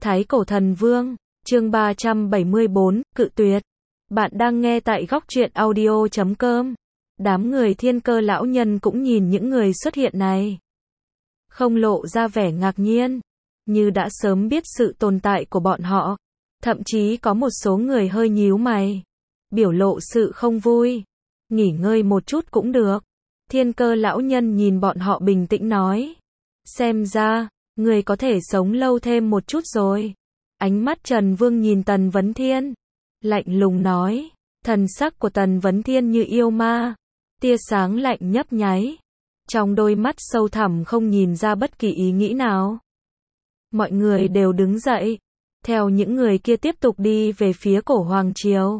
Thái Cổ Thần Vương, chương 374, cự tuyệt. Bạn đang nghe tại góc truyện audio.com. Đám người Thiên Cơ lão nhân cũng nhìn những người xuất hiện này, không lộ ra vẻ ngạc nhiên, như đã sớm biết sự tồn tại của bọn họ. Thậm chí có một số người hơi nhíu mày, biểu lộ sự không vui. Nghỉ ngơi một chút cũng được. Thiên Cơ lão nhân nhìn bọn họ bình tĩnh nói. Xem ra, người có thể sống lâu thêm một chút rồi. Ánh mắt Trần Vương nhìn Tần Vấn Thiên, lạnh lùng nói. Thần sắc của Tần Vấn Thiên như yêu ma, tia sáng lạnh nhấp nháy. Trong đôi mắt sâu thẳm không nhìn ra bất kỳ ý nghĩ nào. Mọi người đều đứng dậy, theo những người kia tiếp tục đi về phía cổ Hoàng Triều.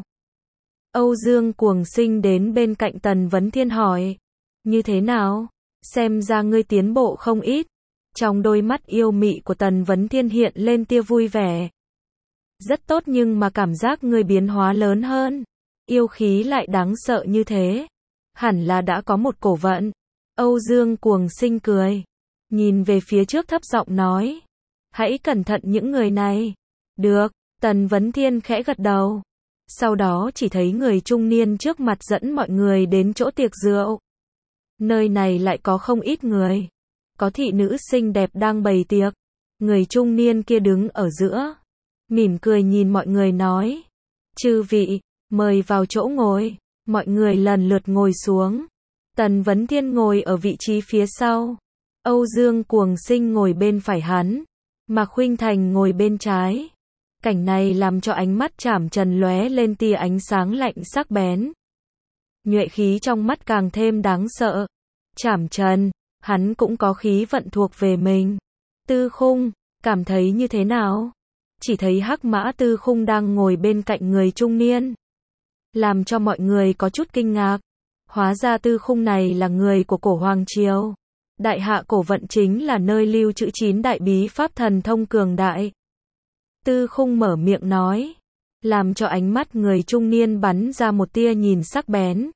Âu Dương Cuồng Sinh đến bên cạnh Tần Vấn Thiên hỏi. Như thế nào? Xem ra ngươi tiến bộ không ít. Trong đôi mắt yêu mị của Tần Vấn Thiên hiện lên tia vui vẻ. Rất tốt, nhưng mà cảm giác ngươi biến hóa lớn hơn. Yêu khí lại đáng sợ như thế. Hẳn là đã có một cổ vận. Âu Dương Cuồng Sinh cười, nhìn về phía trước thấp giọng nói. Hãy cẩn thận những người này. Được, Tần Vấn Thiên khẽ gật đầu. Sau đó chỉ thấy người trung niên trước mặt dẫn mọi người đến chỗ tiệc rượu. Nơi này lại có không ít người. Có thị nữ xinh đẹp đang bày tiệc. Người trung niên kia đứng ở giữa, mỉm cười nhìn mọi người nói. Chư vị, mời vào chỗ ngồi. Mọi người lần lượt ngồi xuống. Tần Vấn Thiên ngồi ở vị trí phía sau. Âu Dương Cuồng Sinh ngồi bên phải hắn. Mạc Khuynh Thành ngồi bên trái. Cảnh này làm cho ánh mắt Trảm Trần lóe lên tia ánh sáng lạnh sắc bén. Nhuệ khí trong mắt càng thêm đáng sợ. Trảm Trần, hắn cũng có khí vận thuộc về mình. Tư Khung, cảm thấy như thế nào? Chỉ thấy Hắc Mã Tư Khung đang ngồi bên cạnh người trung niên, làm cho mọi người có chút kinh ngạc. Hóa ra Tư Khung này là người của cổ Hoàng Triều. Đại Hạ Cổ Vận chính là nơi lưu trữ 9 đại bí pháp thần thông cường đại. Tư Khung mở miệng nói, làm cho ánh mắt người trung niên bắn ra một tia nhìn sắc bén.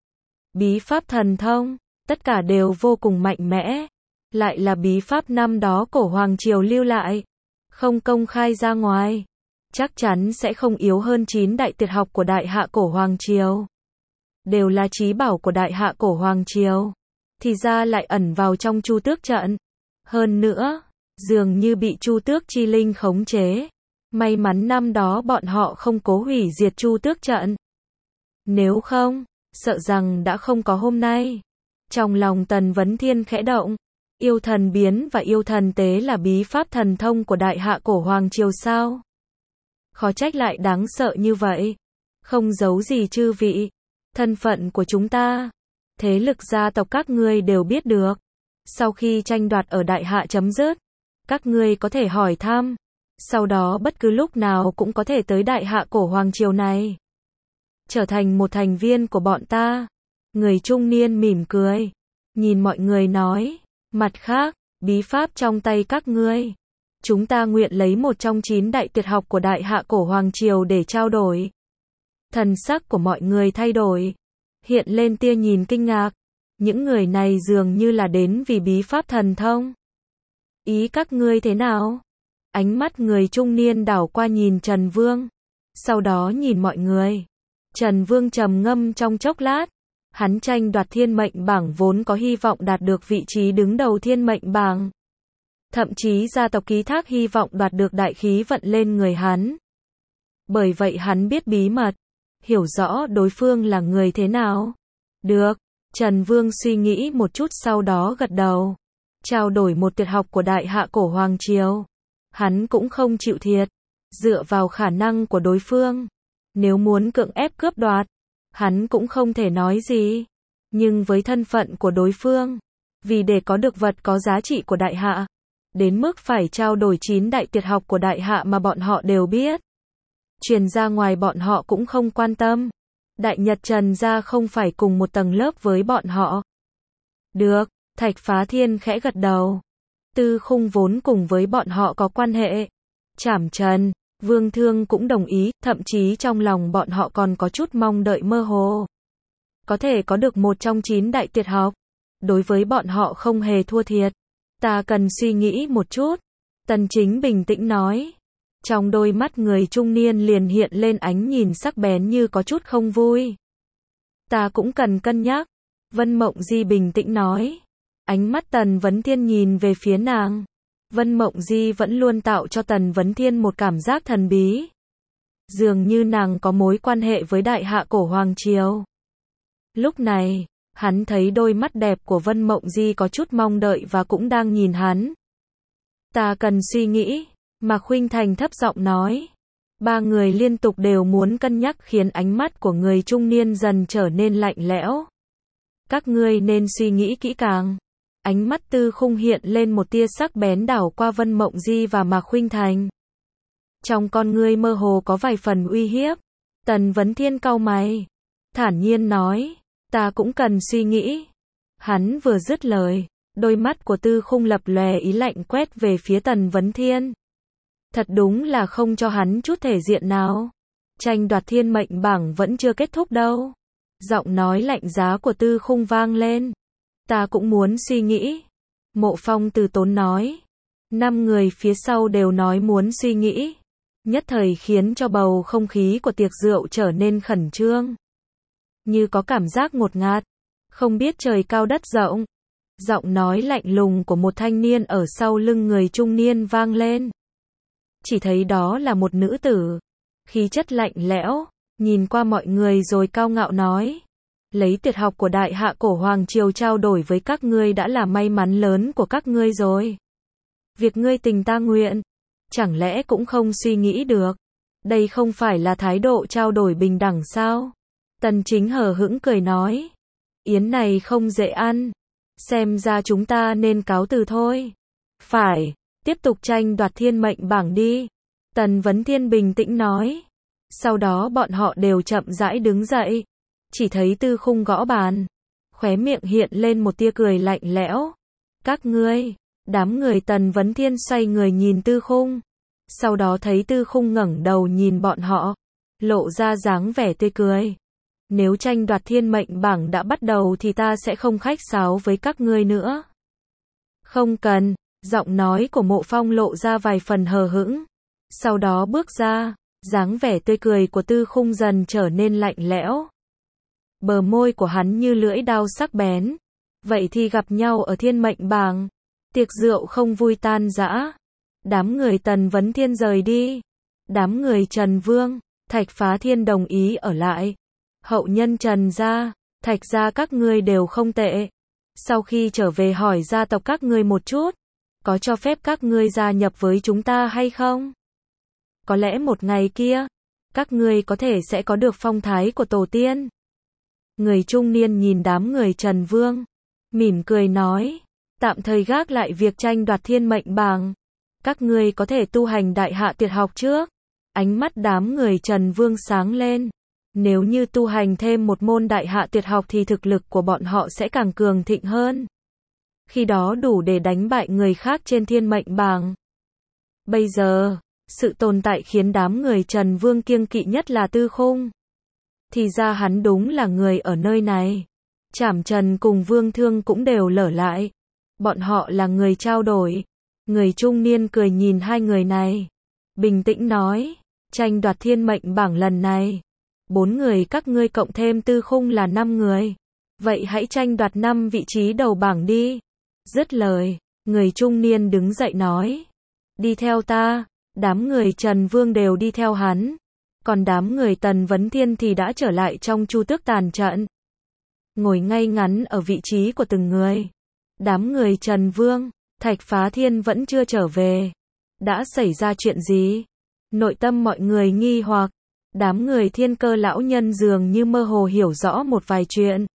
Bí pháp thần thông, tất cả đều vô cùng mạnh mẽ. Lại là bí pháp năm đó cổ Hoàng Triều lưu lại, không công khai ra ngoài, chắc chắn sẽ không yếu hơn 9 đại tuyệt học của Đại Hạ Cổ Hoàng Triều. Đều là chí bảo của Đại Hạ Cổ Hoàng Triều, thì ra lại ẩn vào trong Chu Tước trận. Hơn nữa, dường như bị Chu Tước chi linh khống chế. May mắn năm đó bọn họ không cố hủy diệt Chu Tước trận. Nếu không, sợ rằng đã không có hôm nay. Trong lòng Tần Vấn Thiên khẽ động. Yêu thần biến và yêu thần tế là bí pháp thần thông của Đại Hạ Cổ Hoàng Triều sao? Khó trách lại đáng sợ như vậy. Không giấu gì chư vị. Thân phận của chúng ta, thế lực gia tộc các ngươi đều biết được. Sau khi tranh đoạt ở Đại Hạ chấm dứt, các ngươi có thể hỏi thăm. Sau đó bất cứ lúc nào cũng có thể tới Đại Hạ Cổ Hoàng Triều này, trở thành một thành viên của bọn ta. Người trung niên mỉm cười, nhìn mọi người nói. Mặt khác, bí pháp trong tay các ngươi, chúng ta nguyện lấy một trong 9 đại tuyệt học của Đại Hạ Cổ Hoàng Triều để trao đổi. Thần sắc của mọi người thay đổi, hiện lên tia nhìn kinh ngạc. Những người này dường như là đến vì bí pháp thần thông. Ý các ngươi thế nào? Ánh mắt người trung niên đảo qua nhìn Trần Vương, sau đó nhìn mọi người. Trần Vương trầm ngâm trong chốc lát. Hắn tranh đoạt thiên mệnh bảng vốn có hy vọng đạt được vị trí đứng đầu thiên mệnh bảng. Thậm chí gia tộc ký thác hy vọng đoạt được đại khí vận lên người hắn. Bởi vậy hắn biết bí mật, hiểu rõ đối phương là người thế nào. Được, Trần Vương suy nghĩ một chút sau đó gật đầu. Trao đổi một tuyệt học của Đại Hạ Cổ Hoàng Triều. Hắn cũng không chịu thiệt, dựa vào khả năng của đối phương. Nếu muốn cưỡng ép cướp đoạt, hắn cũng không thể nói gì. Nhưng với thân phận của đối phương, vì để có được vật có giá trị của Đại Hạ, đến mức phải trao đổi 9 đại tuyệt học của Đại Hạ mà bọn họ đều biết, truyền ra ngoài bọn họ cũng không quan tâm. Đại Nhật Trần gia không phải cùng một tầng lớp với bọn họ. Được, Thạch Phá Thiên khẽ gật đầu. Tư Khung vốn cùng với bọn họ có quan hệ. Trảm Trần, Vương Thương cũng đồng ý, thậm chí trong lòng bọn họ còn có chút mong đợi mơ hồ. Có thể có được một trong 9 đại tuyệt học. Đối với bọn họ không hề thua thiệt. Ta cần suy nghĩ một chút. Tần Chính bình tĩnh nói. Trong đôi mắt người trung niên liền hiện lên ánh nhìn sắc bén như có chút không vui. Ta cũng cần cân nhắc. Vân Mộng Di bình tĩnh nói. Ánh mắt Tần Vấn Thiên nhìn về phía nàng. Vân Mộng Di vẫn luôn tạo cho Tần Vấn Thiên một cảm giác thần bí. Dường như nàng có mối quan hệ với đại hạ cổ hoàng triều. Lúc này, hắn thấy đôi mắt đẹp của Vân Mộng Di có chút mong đợi và cũng đang nhìn hắn. Ta cần suy nghĩ, Mạc Khuynh Thành thấp giọng nói. Ba người liên tục đều muốn cân nhắc khiến ánh mắt của người trung niên dần trở nên lạnh lẽo. Các ngươi nên suy nghĩ kỹ càng. Ánh mắt Tư Khung hiện lên một tia sắc bén đảo qua Vân Mộng Di và Mạc Khuynh Thành. Trong con ngươi mơ hồ có vài phần uy hiếp. Tần Vấn Thiên cau mày, thản nhiên nói, ta cũng cần suy nghĩ. Hắn vừa dứt lời, đôi mắt của Tư Khung lập lòe ý lạnh quét về phía Tần Vấn Thiên. Thật đúng là không cho hắn chút thể diện nào. Tranh đoạt thiên mệnh bảng vẫn chưa kết thúc đâu. Giọng nói lạnh giá của Tư Khung vang lên. Ta cũng muốn suy nghĩ. Mộ Phong từ tốn nói. 5 người phía sau đều nói muốn suy nghĩ. Nhất thời khiến cho bầu không khí của tiệc rượu trở nên khẩn trương. Như có cảm giác ngột ngạt. Không biết trời cao đất rộng. Giọng nói lạnh lùng của một thanh niên ở sau lưng người trung niên vang lên. Chỉ thấy đó là một nữ tử. Khí chất lạnh lẽo, nhìn qua mọi người rồi cao ngạo nói. Lấy tuyệt học của đại hạ cổ hoàng triều trao đổi với các ngươi đã là may mắn lớn của các ngươi rồi. Việc ngươi tình ta nguyện, chẳng lẽ cũng không suy nghĩ được. Đây không phải là thái độ trao đổi bình đẳng sao? Tần Chính hờ hững cười nói. Yến này không dễ ăn. Xem ra chúng ta nên cáo từ thôi. Phải, tiếp tục tranh đoạt thiên mệnh bảng đi. Tần Vấn Thiên bình tĩnh nói. Sau đó bọn họ đều chậm rãi đứng dậy. Chỉ thấy Tư Khung gõ bàn. Khóe miệng hiện lên một tia cười lạnh lẽo. Các ngươi, đám người Tần Vấn Thiên xoay người nhìn Tư Khung. Sau đó thấy Tư Khung ngẩng đầu nhìn bọn họ. Lộ ra dáng vẻ tươi cười. Nếu tranh đoạt thiên mệnh bảng đã bắt đầu thì ta sẽ không khách sáo với các ngươi nữa. Không cần, giọng nói của Mộ Phong lộ ra vài phần hờ hững. Sau đó bước ra, dáng vẻ tươi cười của Tư Khung dần trở nên lạnh lẽo. Bờ môi của hắn như lưỡi dao sắc bén. Vậy thì gặp nhau ở thiên mệnh bảng. Tiệc rượu không vui tan rã. Đám người Tần Vấn Thiên rời đi. Đám người Trần Vương, Thạch Phá Thiên đồng ý ở lại. Hậu nhân Trần gia, Thạch gia các ngươi đều không tệ. Sau khi trở về hỏi gia tộc các ngươi một chút. Có cho phép các ngươi gia nhập với chúng ta hay không? Có lẽ một ngày kia, các ngươi có thể sẽ có được phong thái của tổ tiên. Người trung niên nhìn đám người Trần Vương, mỉm cười nói, tạm thời gác lại việc tranh đoạt thiên mệnh bảng. Các ngươi có thể tu hành đại hạ tuyệt học trước. Ánh mắt đám người Trần Vương sáng lên. Nếu như tu hành thêm một môn đại hạ tuyệt học thì thực lực của bọn họ sẽ càng cường thịnh hơn. Khi đó đủ để đánh bại người khác trên thiên mệnh bảng. Bây giờ, sự tồn tại khiến đám người Trần Vương kiêng kỵ nhất là Tư Khung. Thì ra hắn đúng là người ở nơi này. Trảm Trần cùng Vương Thương cũng đều lở lại. Bọn họ là người trao đổi. Người trung niên cười nhìn hai người này. Bình tĩnh nói, tranh đoạt thiên mệnh bảng lần này. 4 người các ngươi cộng thêm Tư Khung là 5 người. Vậy hãy tranh đoạt 5 vị trí đầu bảng đi. Dứt lời, người trung niên đứng dậy nói. Đi theo ta. Đám người Trần Vương đều đi theo hắn. Còn đám người Tần Vấn Thiên thì đã trở lại trong Chu Tước tàn trận. Ngồi ngay ngắn ở vị trí của từng người. Đám người Trần Vương, Thạch Phá Thiên vẫn chưa trở về. Đã xảy ra chuyện gì? Nội tâm mọi người nghi hoặc. Đám người Thiên Cơ lão nhân dường như mơ hồ hiểu rõ một vài chuyện.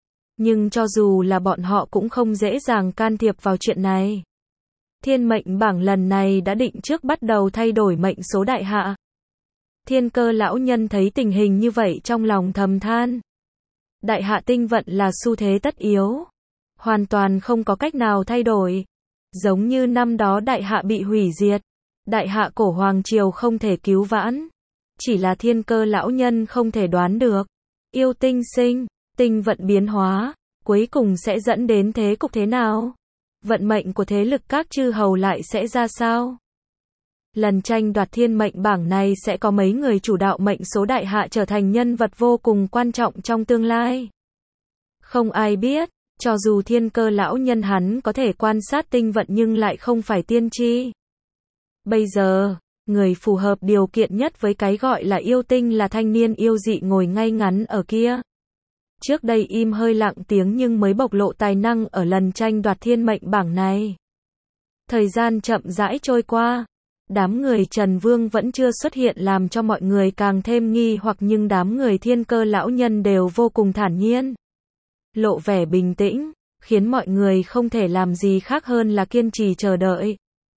Nhưng cho dù là bọn họ cũng không dễ dàng can thiệp vào chuyện này. Thiên mệnh bảng lần này đã định trước bắt đầu thay đổi mệnh số đại hạ. Thiên Cơ lão nhân thấy tình hình như vậy trong lòng thầm than. Đại hạ tinh vận là xu thế tất yếu. Hoàn toàn không có cách nào thay đổi. Giống như năm đó đại hạ bị hủy diệt. Đại hạ cổ hoàng triều không thể cứu vãn. Chỉ là Thiên Cơ lão nhân không thể đoán được. Yêu tinh sinh, tinh vận biến hóa. Cuối cùng sẽ dẫn đến thế cục thế nào? Vận mệnh của thế lực các chư hầu lại sẽ ra sao? Lần tranh đoạt thiên mệnh bảng này sẽ có mấy người chủ đạo mệnh số đại hạ trở thành nhân vật vô cùng quan trọng trong tương lai. Không ai biết, cho dù thiên cơ lão nhân hắn có thể quan sát tinh vận nhưng lại không phải tiên tri. Bây giờ, người phù hợp điều kiện nhất với cái gọi là yêu tinh là thanh niên yêu dị ngồi ngay ngắn ở kia. Trước đây im hơi lặng tiếng nhưng mới bộc lộ tài năng ở lần tranh đoạt thiên mệnh bảng này. Thời gian chậm rãi trôi qua. Đám người Trần Vương vẫn chưa xuất hiện làm cho mọi người càng thêm nghi hoặc nhưng đám người thiên cơ lão nhân đều vô cùng thản nhiên. Lộ vẻ bình tĩnh, khiến mọi người không thể làm gì khác hơn là kiên trì chờ đợi.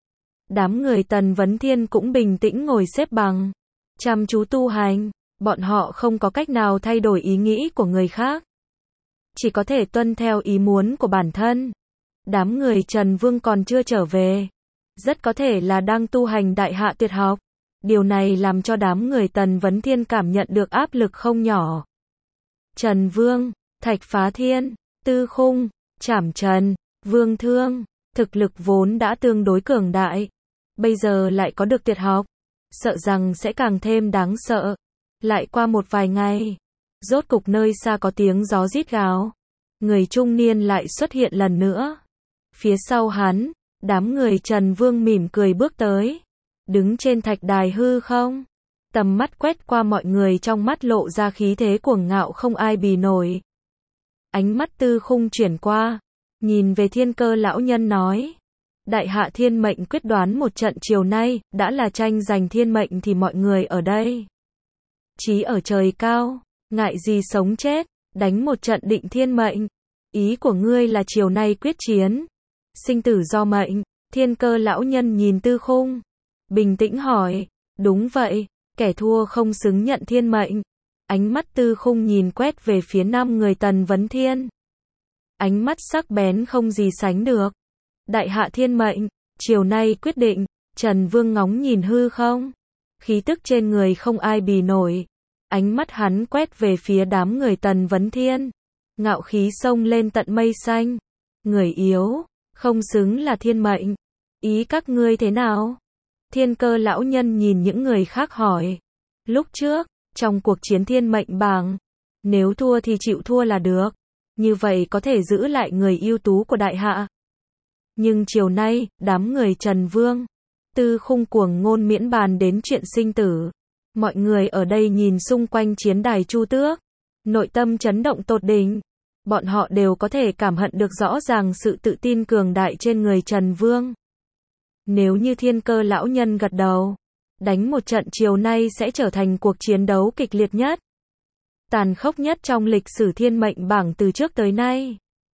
Đám người Tần Vấn Thiên cũng bình tĩnh ngồi xếp bằng, chăm chú tu hành, bọn họ không có cách nào thay đổi ý nghĩ của người khác. Chỉ có thể tuân theo ý muốn của bản thân. Đám người Trần Vương còn chưa trở về. Rất có thể là đang tu hành đại hạ tuyệt học. Điều này làm cho đám người Tần Vấn Thiên cảm nhận được áp lực không nhỏ. Trần Vương, Thạch Phá Thiên, Tư Khung, Trảm Trần, Vương Thương, thực lực vốn đã tương đối cường đại. Bây giờ lại có được tuyệt học. Sợ rằng sẽ càng thêm đáng sợ. Lại qua một vài ngày. Rốt cục nơi xa có tiếng gió rít gào. Người trung niên lại xuất hiện lần nữa. Phía sau hắn, đám người Trần Vương mỉm cười bước tới. Đứng trên thạch đài hư không. Tầm mắt quét qua mọi người trong mắt lộ ra khí thế cuồng ngạo không ai bì nổi. Ánh mắt Tư Khung chuyển qua. Nhìn về thiên cơ lão nhân nói. Đại hạ thiên mệnh quyết đoán một trận chiều nay, đã là tranh giành thiên mệnh thì mọi người ở đây. Chí ở trời cao, ngại gì sống chết, đánh một trận định thiên mệnh. Ý của ngươi là chiều nay quyết chiến. Sinh tử do mệnh, thiên cơ lão nhân nhìn Tư Khung. Bình tĩnh hỏi, đúng vậy, kẻ thua không xứng nhận thiên mệnh. Ánh mắt Tư Khung nhìn quét về phía 5 người Tần Vấn Thiên. Ánh mắt sắc bén không gì sánh được. Đại hạ thiên mệnh, chiều nay quyết định. Trần Vương ngóng nhìn hư không. Khí tức trên người không ai bì nổi. Ánh mắt hắn quét về phía đám người Tần Vấn Thiên. Ngạo khí xông lên tận mây xanh. Người yếu, không xứng là thiên mệnh. Ý các ngươi thế nào? Thiên cơ lão nhân nhìn những người khác hỏi. Lúc trước, trong cuộc chiến thiên mệnh bảng, nếu thua thì chịu thua là được. Như vậy có thể giữ lại người ưu tú của đại hạ. Nhưng chiều nay, đám người Trần Vương, Tư Khung cuồng ngôn miễn bàn đến chuyện sinh tử. Mọi người ở đây nhìn xung quanh chiến đài Chu Tước. Nội tâm chấn động tột đỉnh. Bọn họ đều có thể cảm nhận được rõ ràng sự tự tin cường đại trên người Trần Vương. Nếu như thiên cơ lão nhân gật đầu, đánh một trận chiều nay sẽ trở thành cuộc chiến đấu kịch liệt nhất, tàn khốc nhất trong lịch sử thiên mệnh bảng từ trước tới nay.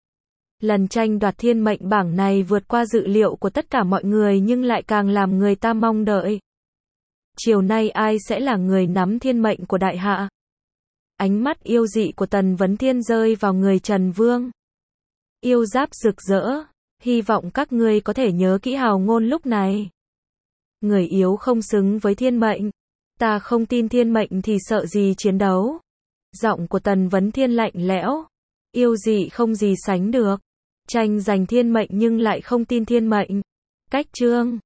Lần tranh đoạt thiên mệnh bảng này vượt qua dự liệu của tất cả mọi người nhưng lại càng làm người ta mong đợi. Chiều nay ai sẽ là người nắm thiên mệnh của đại hạ? Ánh mắt yêu dị của Tần Vấn Thiên rơi vào người Trần Vương. Yêu giáp rực rỡ, hy vọng các ngươi có thể nhớ kỹ hào ngôn lúc này. Người yếu không xứng với thiên mệnh. Ta không tin thiên mệnh thì sợ gì chiến đấu. Giọng của Tần Vấn Thiên lạnh lẽo. Yêu dị không gì sánh được. Tranh giành thiên mệnh nhưng lại không tin thiên mệnh. Cách chương